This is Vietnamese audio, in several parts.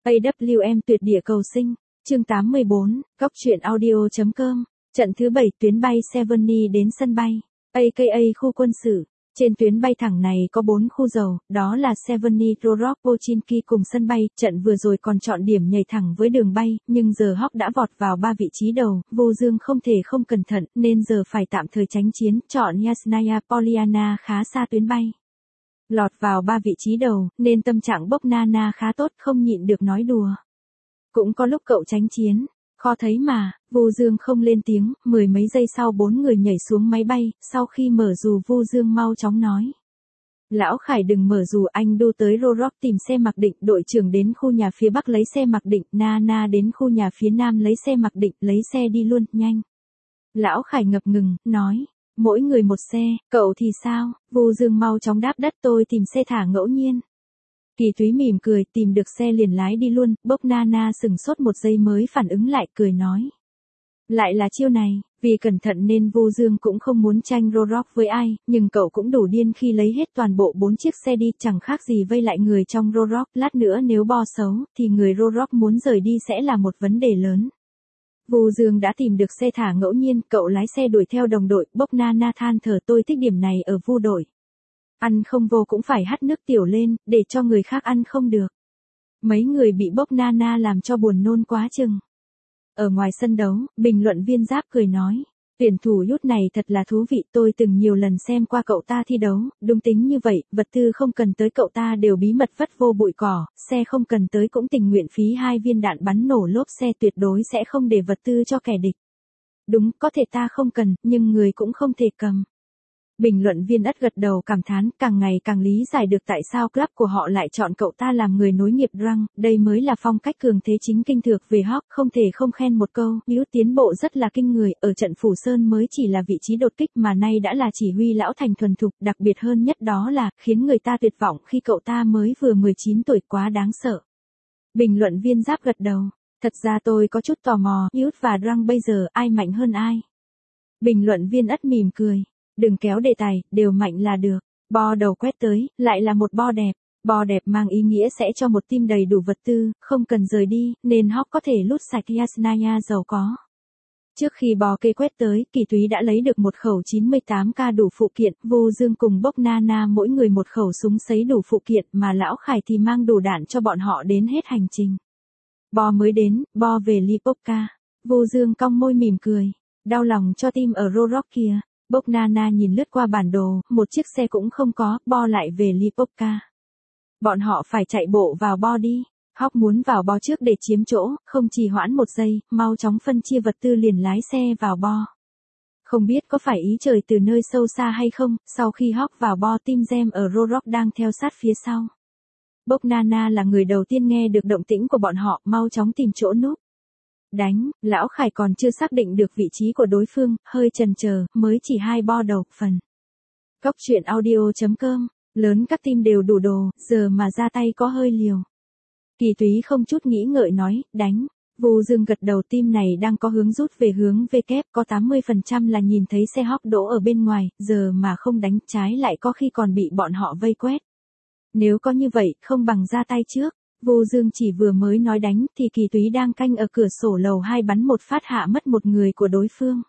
AWM tuyệt địa cầu sinh, chương 84, góc truyện audio.com, trận thứ 7 tuyến bay Seveny đến sân bay, aka khu quân sự. Trên tuyến bay thẳng này có 4 khu dầu, đó là Seveny, Rostock, Pochinki cùng sân bay. Trận vừa rồi còn chọn điểm nhảy thẳng với đường bay, nhưng giờ Hawk đã vọt vào 3 vị trí đầu, Vô Dương không thể không cẩn thận, nên giờ phải tạm thời tránh chiến, chọn Yasnaya Polyana khá xa tuyến bay. Lọt vào 3 vị trí đầu, nên tâm trạng Boknana khá tốt, không nhịn được nói đùa. Cũng có lúc cậu tránh chiến, khó thấy mà. Vô Dương không lên tiếng, mười mấy giây sau 4 người nhảy xuống máy bay, sau khi mở dù Vô Dương mau chóng nói. Lão Khải đừng mở dù, anh đu tới Rostock tìm xe mặc định, đội trưởng đến khu nhà phía Bắc lấy xe mặc định, Nana đến khu nhà phía Nam lấy xe mặc định, lấy xe đi luôn, nhanh. Lão Khải ngập ngừng, nói. Mỗi người một xe, cậu thì sao? Vô Dương mau chóng đáp đất, tôi tìm xe thả ngẫu nhiên. Kỳ Túy mỉm cười, tìm được xe liền lái đi luôn. Boknana sừng sốt một giây mới phản ứng lại, cười nói. Lại là chiêu này, vì cẩn thận nên Vô Dương cũng không muốn tranh Rostock với ai, nhưng cậu cũng đủ điên khi lấy hết toàn bộ 4 chiếc xe đi, chẳng khác gì vây lại người trong Rostock. Lát nữa nếu bo xấu, thì người Rostock muốn rời đi sẽ là một vấn đề lớn. Vô Dương đã tìm được xe thả ngẫu nhiên, cậu lái xe đuổi theo đồng đội. Boknana than thở, tôi thích điểm này ở Vu đội. Ăn không vô cũng phải hắt nước tiểu lên, để cho người khác ăn không được. Mấy người bị Boknana làm cho buồn nôn quá chừng. Ở ngoài sân đấu, bình luận viên Giáp cười nói. Tuyển thủ Yút này thật là thú vị, tôi từng nhiều lần xem qua cậu ta thi đấu, đúng tính như vậy, vật tư không cần tới cậu ta đều bí mật vất vô bụi cỏ, xe không cần tới cũng tình nguyện phí 2 viên đạn bắn nổ lốp xe, tuyệt đối sẽ không để vật tư cho kẻ địch. Đúng, có thể ta không cần, nhưng người cũng không thể cầm. Bình luận viên Ất gật đầu cảm thán, càng ngày càng lý giải được tại sao club của họ lại chọn cậu ta làm người nối nghiệp Drang, đây mới là phong cách cường thế chính kinh thược về Hawk, không thể không khen một câu, Yếu tiến bộ rất là kinh người, ở trận Phủ Sơn mới chỉ là vị trí đột kích mà nay đã là chỉ huy lão thành thuần thục, đặc biệt hơn nhất đó là, khiến người ta tuyệt vọng khi cậu ta mới vừa 19 tuổi, quá đáng sợ. Bình luận viên Giáp gật đầu, thật ra tôi có chút tò mò, Yếu và Drang bây giờ ai mạnh hơn ai? Bình luận viên Ất mỉm cười. Đừng kéo đề tài, đều mạnh là được. Bo đầu quét tới, lại là một bo đẹp. Bo đẹp mang ý nghĩa sẽ cho một team đầy đủ vật tư, không cần rời đi, nên Hawk có thể lút sạch Yasnaya giàu có. Trước khi bo kê quét tới, Kỳ Túy đã lấy được một khẩu 98K đủ phụ kiện, Vô Dương cùng Boknana mỗi người một khẩu súng sấy đủ phụ kiện, mà Lão Khải thì mang đủ đạn cho bọn họ đến hết hành trình. Bo mới đến, bo về Lipovka. Vô Dương cong môi mỉm cười. Đau lòng cho team ở Rostock kia. Boknana nhìn lướt qua bản đồ, một chiếc xe cũng không có, bo lại về Lipovka. Bọn họ phải chạy bộ vào bo đi. Hawk muốn vào bo trước để chiếm chỗ, không trì hoãn một giây, mau chóng phân chia vật tư liền lái xe vào bo. Không biết có phải ý trời từ nơi sâu xa hay không, sau khi Hawk vào bo, team Gem ở Rostock đang theo sát phía sau. Boknana là người đầu tiên nghe được động tĩnh của bọn họ, mau chóng tìm chỗ núp. Đánh, Lão Khải còn chưa xác định được vị trí của đối phương, hơi chần chờ, mới chỉ 2 bo đầu, phần. Góc truyện audio.com, lớn các team đều đủ đồ, giờ mà ra tay có hơi liều. Kỳ Túy không chút nghĩ ngợi nói, đánh. Vô Dương gật đầu, team này đang có hướng rút về hướng V kép, có 80% là nhìn thấy xe Hawk đỗ ở bên ngoài, giờ mà không đánh, trái lại có khi còn bị bọn họ vây quét. Nếu có như vậy, không bằng ra tay trước. Vô Dương chỉ vừa mới nói đánh thì Kỳ Túy đang canh ở cửa sổ lầu 2 bắn một phát hạ mất một người của đối phương.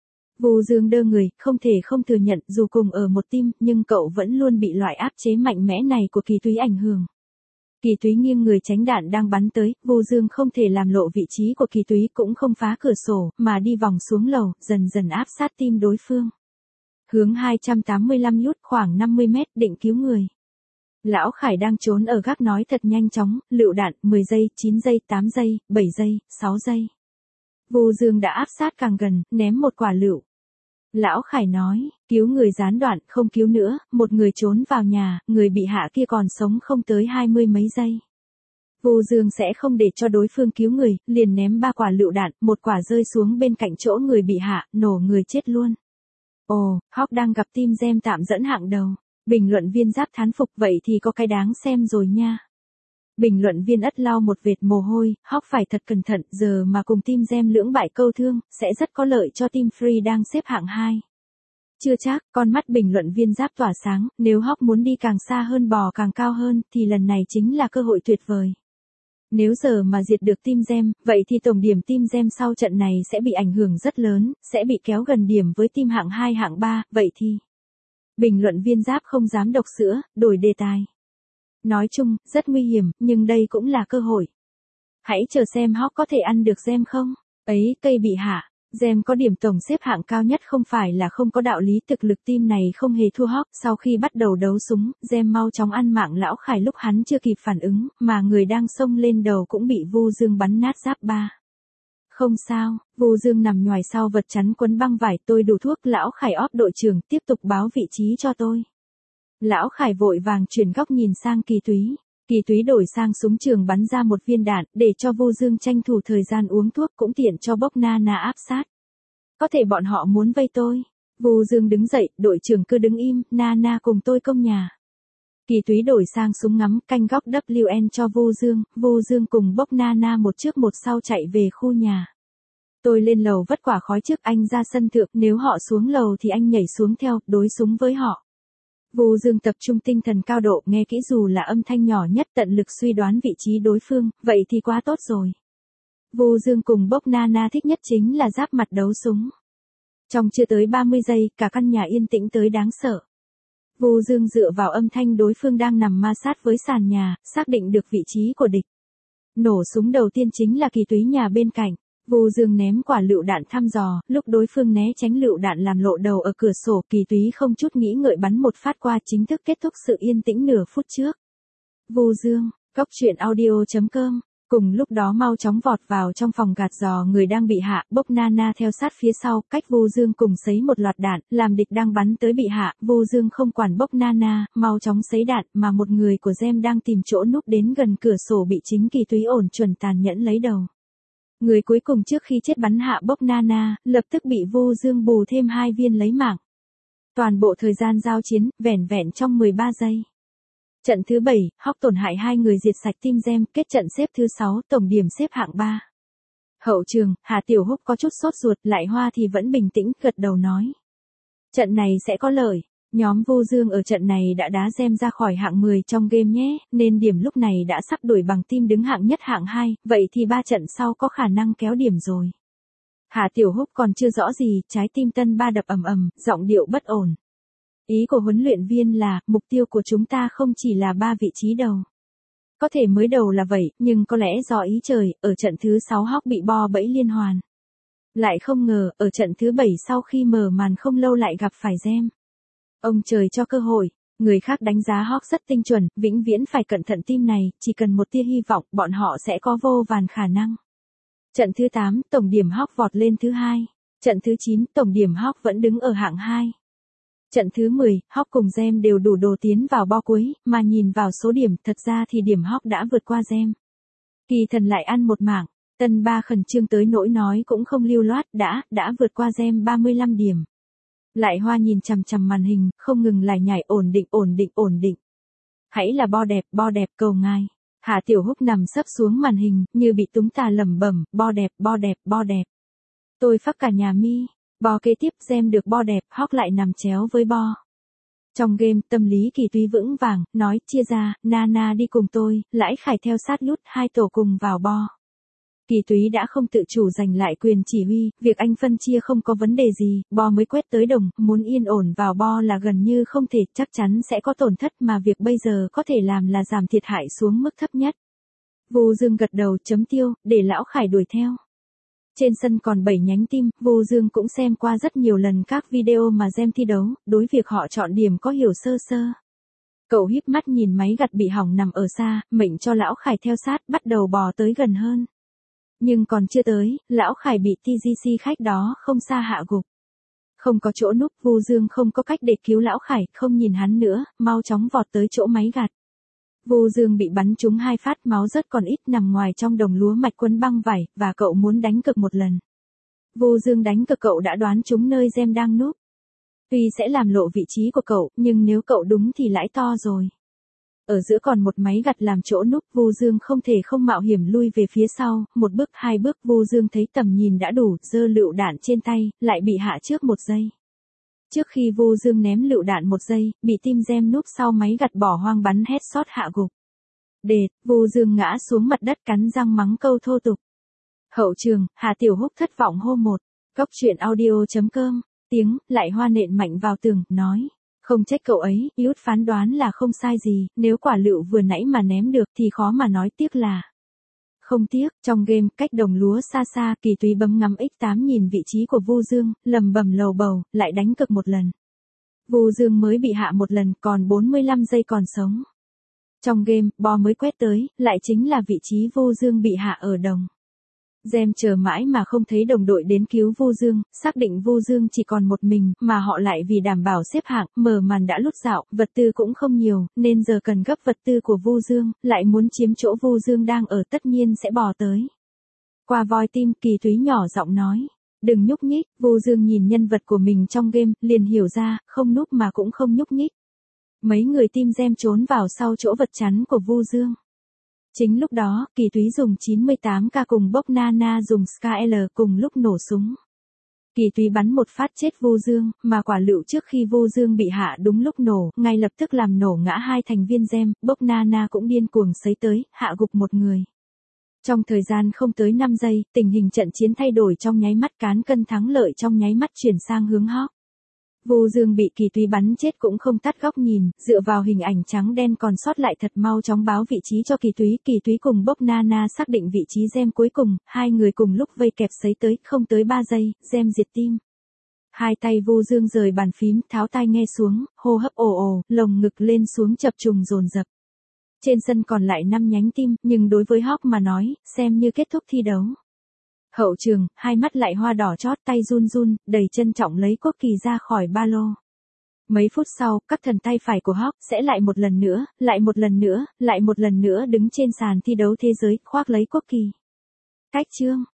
Vô Dương đơ người, không thể không thừa nhận dù cùng ở một team nhưng cậu vẫn luôn bị loại áp chế mạnh mẽ này của Kỳ Túy ảnh hưởng. Kỳ Túy nghiêng người tránh đạn đang bắn tới, Vô Dương không thể làm lộ vị trí của Kỳ Túy, cũng không phá cửa sổ mà đi vòng xuống lầu, dần dần áp sát team đối phương. Hướng 285 nhút, khoảng 50 mét, định cứu người. Lão Khải đang trốn ở gác nói thật nhanh chóng, lựu đạn, 10 giây, 9 giây, 8 giây, 7 giây, 6 giây. Vô Dương đã áp sát càng gần, ném một quả lựu. Lão Khải nói, cứu người gián đoạn, không cứu nữa, một người trốn vào nhà, người bị hạ kia còn sống không tới 20 mấy giây. Vô Dương sẽ không để cho đối phương cứu người, liền ném 3 quả lựu đạn, một quả rơi xuống bên cạnh chỗ người bị hạ, nổ người chết luôn. Ồ, Hawk đang gặp team Gem tạm dẫn hạng đầu. Bình luận viên Giáp thán phục, vậy thì có cái đáng xem rồi nha. Bình luận viên Ất lau một vệt mồ hôi, Hawk phải thật cẩn thận, giờ mà cùng team Gem lưỡng bại câu thương, sẽ rất có lợi cho team Free đang xếp hạng 2. Chưa chắc, con mắt bình luận viên Giáp tỏa sáng, nếu Hawk muốn đi càng xa hơn, bò càng cao hơn, thì lần này chính là cơ hội tuyệt vời. Nếu giờ mà diệt được Team Gem, vậy thì tổng điểm Team Gem sau trận này sẽ bị ảnh hưởng rất lớn, sẽ bị kéo gần điểm với team hạng 2 hạng 3, vậy thì... Bình luận viên Giáp không dám độc sữa, đổi đề tài. Nói chung, rất nguy hiểm, nhưng đây cũng là cơ hội. Hãy chờ xem Hawk có thể ăn được Gem không? Ấy, cây bị hạ. Gem có điểm tổng xếp hạng cao nhất không phải là không có đạo lý, thực lực team này không hề thua Hawk. Sau khi bắt đầu đấu súng, Gem mau chóng ăn mạng Lão Khải lúc hắn chưa kịp phản ứng, mà người đang xông lên đầu cũng bị Vu Dương bắn nát giáp ba. Không sao, Vu Dương nằm nhoài sau vật chắn quấn băng vải, tôi đủ thuốc. Lão Khải óp đội trưởng, tiếp tục báo vị trí cho tôi. Lão Khải vội vàng chuyển góc nhìn sang Kỳ Túy. Kỳ Túy đổi sang súng trường bắn ra một viên đạn, để cho Vu Dương tranh thủ thời gian uống thuốc, cũng tiện cho Bốc Nana áp sát. Có thể bọn họ muốn vây tôi. Vu Dương đứng dậy, đội trưởng cứ đứng im, Nana cùng tôi công nhà. Kỳ Túy đổi sang súng ngắm, canh góc WN cho Vu Dương cùng Bốc Nana một trước một sau chạy về khu nhà. Tôi lên lầu vất quả khói trước, anh ra sân thượng, nếu họ xuống lầu thì anh nhảy xuống theo, đối súng với họ. Vu Dương tập trung tinh thần cao độ, nghe kỹ dù là âm thanh nhỏ nhất, tận lực suy đoán vị trí đối phương, vậy thì quá tốt rồi. Vu Dương cùng Bốc Nana thích nhất chính là giáp mặt đấu súng. Trong chưa tới 30 giây, cả căn nhà yên tĩnh tới đáng sợ. Vu Dương dựa vào âm thanh đối phương đang nằm ma sát với sàn nhà, xác định được vị trí của địch. Nổ súng đầu tiên chính là Kỳ Túy nhà bên cạnh. Vu Dương ném quả lựu đạn thăm dò, lúc đối phương né tránh lựu đạn làm lộ đầu ở cửa sổ, Kỳ Túy không chút nghĩ ngợi bắn một phát qua, chính thức kết thúc sự yên tĩnh nửa phút trước. Vu Dương, Cóc Truyện Audio.com. Cùng lúc đó mau chóng vọt vào trong phòng gạt giò người đang bị hạ, Bốc Nana theo sát phía sau, cách Vu Dương cùng sấy một loạt đạn, làm địch đang bắn tới bị hạ, Vu Dương không quản Bốc Nana, mau chóng sấy đạn, mà một người của Gem đang tìm chỗ núp đến gần cửa sổ bị chính Kỳ Túy ổn chuẩn tàn nhẫn lấy đầu. Người cuối cùng trước khi chết bắn hạ Bốc Nana, lập tức bị Vu Dương bù thêm 2 viên lấy mạng. Toàn bộ thời gian giao chiến, vẻn vẹn trong 13 giây. Trận thứ 7, Hawk tổn hại 2 người diệt sạch Team Gem, kết trận xếp thứ 6, tổng điểm xếp hạng 3. Hậu trường, Hà Tiểu Húc có chút sốt ruột, Lại Hoa thì vẫn bình tĩnh, gật đầu nói. Trận này sẽ có lợi. Nhóm Vu Dương ở trận này đã đá Gem ra khỏi hạng 10 trong game nhé, nên điểm lúc này đã sắp đuổi bằng team đứng hạng nhất hạng 2, vậy thì 3 trận sau có khả năng kéo điểm rồi. Hà Tiểu Húc còn chưa rõ gì, trái tim Tân Ba đập ầm ầm, giọng điệu bất ổn. Ý của huấn luyện viên là, mục tiêu của chúng ta không chỉ là 3 vị trí đầu. Có thể mới đầu là vậy, nhưng có lẽ do ý trời, ở trận thứ 6 Hawk bị bo bẫy liên hoàn. Lại không ngờ, ở trận thứ 7 sau khi mở màn không lâu lại gặp phải Gem. Ông trời cho cơ hội, người khác đánh giá Hawk rất tinh chuẩn, vĩnh viễn phải cẩn thận team này, chỉ cần một tia hy vọng, bọn họ sẽ có vô vàn khả năng. Trận thứ 8, tổng điểm Hawk vọt lên thứ 2. Trận thứ 9, tổng điểm Hawk vẫn đứng ở hạng 2. Trận thứ 10, Hawk cùng Gem đều đủ đồ tiến vào bo cuối, mà nhìn vào số điểm, thật ra thì điểm Hawk đã vượt qua Gem. Kỳ Thần lại ăn một mảng, Tân Ba khẩn trương tới nỗi nói cũng không lưu loát, đã vượt qua Gem 35 điểm. Lại Hoa nhìn chằm chằm màn hình, không ngừng lải nhải, ổn định. Hãy là bo đẹp, cầu ngài. Hà Tiểu Húc nằm sấp xuống màn hình, như bị túng tà lẩm bẩm, bo đẹp. Tôi phắc cả nhà mi. Bo kế tiếp Gem được bo đẹp, Hawk lại nằm chéo với bo. Trong game, tâm lý Kỳ Túy vững vàng, nói, chia ra, Nana đi cùng tôi, Lãi Khải theo sát lút, 2 tổ cùng vào bo. Kỳ Túy đã không tự chủ giành lại quyền chỉ huy, việc anh phân chia không có vấn đề gì, bo mới quét tới đồng, muốn yên ổn vào bo là gần như không thể, chắc chắn sẽ có tổn thất mà việc bây giờ có thể làm là giảm thiệt hại xuống mức thấp nhất. Vu Dương gật đầu, chấm tiêu, để Lão Khải đuổi theo. Trên sân còn 7 nhánh team, Vu Dương cũng xem qua rất nhiều lần các video mà Gem thi đấu, đối việc họ chọn điểm có hiểu sơ sơ. Cậu híp mắt nhìn máy gặt bị hỏng nằm ở xa, mệnh cho Lão Khải theo sát, bắt đầu bò tới gần hơn. Nhưng còn chưa tới, Lão Khải bị TGC khách đó không xa hạ gục. Không có chỗ núp, Vu Dương không có cách để cứu Lão Khải, không nhìn hắn nữa, mau chóng vọt tới chỗ máy gặt. Vu Dương bị bắn trúng 2 phát, máu rất còn ít, nằm ngoài trong đồng lúa mạch quấn băng vải, và cậu muốn đánh cực một lần. Vu Dương đánh cực, cậu đã đoán trúng nơi Gem đang núp. Tuy sẽ làm lộ vị trí của cậu, nhưng nếu cậu đúng thì lãi to rồi. Ở giữa còn một máy gặt làm chỗ núp, Vu Dương không thể không mạo hiểm lui về phía sau, 1 bước 2 bước, Vu Dương thấy tầm nhìn đã đủ, giơ lựu đạn trên tay, lại bị hạ trước 1 giây. Trước khi Vu Dương ném lựu đạn 1 giây, bị team Gem núp sau máy gặt bỏ hoang bắn headshot hạ gục. Đệt, Vu Dương ngã xuống mặt đất cắn răng mắng câu thô tục. Hậu trường, Hà Tiểu Húc thất vọng hô một. Góc truyện audio.com, tiếng, lại hoa nện mạnh vào tường, nói. Không trách cậu ấy, Yút phán đoán là không sai gì, nếu quả lựu vừa nãy mà ném được thì khó mà nói tiếc là. Không tiếc, trong game, cách đồng lúa xa xa, Kỳ Túy bấm ngắm X8 nhìn vị trí của Vu Dương, lầm bầm lầu bầu, lại đánh cực một lần. Vu Dương mới bị hạ một lần, còn 45 giây còn sống. Trong game, Bo mới quét tới, lại chính là vị trí Vu Dương bị hạ ở đồng. Gem chờ mãi mà không thấy đồng đội đến cứu Vu Dương, xác định Vu Dương chỉ còn một mình, mà họ lại vì đảm bảo xếp hạng, mở màn đã lút dạo, vật tư cũng không nhiều, nên giờ cần gấp vật tư của Vu Dương, lại muốn chiếm chỗ Vu Dương đang ở tất nhiên sẽ bò tới. Qua voi tim, Kỳ Túy nhỏ giọng nói. Đừng nhúc nhích, Vu Dương nhìn nhân vật của mình trong game, liền hiểu ra, không núp mà cũng không nhúc nhích. Mấy người team Gem trốn vào sau chỗ vật chắn của Vu Dương. Chính lúc đó, Kỳ Túy dùng 98k cùng Bốc Nana dùng SKL cùng lúc nổ súng. Kỳ Túy bắn một phát chết Vu Dương, mà quả lựu trước khi Vu Dương bị hạ đúng lúc nổ, ngay lập tức làm nổ ngã hai thành viên Gem, Bốc Nana cũng điên cuồng sấy tới, hạ gục một người. Trong thời gian không tới 5 giây, tình hình trận chiến thay đổi trong nháy mắt, cán cân thắng lợi trong nháy mắt chuyển sang hướng Hawk. Vu Dương bị Kỳ Túy bắn chết cũng không tắt góc nhìn, dựa vào hình ảnh trắng đen còn sót lại thật mau chóng báo vị trí cho Kỳ Túy cùng Bốc Nana xác định vị trí Gem cuối cùng, hai người cùng lúc vây kẹp sấy tới, không tới 3 giây, Gem diệt team. Hai tay Vu Dương rời bàn phím, tháo tai nghe xuống, hô hấp ồ ồ, lồng ngực lên xuống chập trùng dồn dập. Trên sân còn lại 5 nhánh team, nhưng đối với Hawk mà nói, xem như kết thúc thi đấu. Hậu trường, hai mắt lại hoa đỏ chót, tay run run, đầy trân trọng lấy quốc kỳ ra khỏi ba lô. Mấy phút sau, các thần tay phải của Hawk sẽ lại một lần nữa, lại một lần nữa, lại một lần nữa đứng trên sàn thi đấu thế giới, khoác lấy quốc kỳ. Cách chương.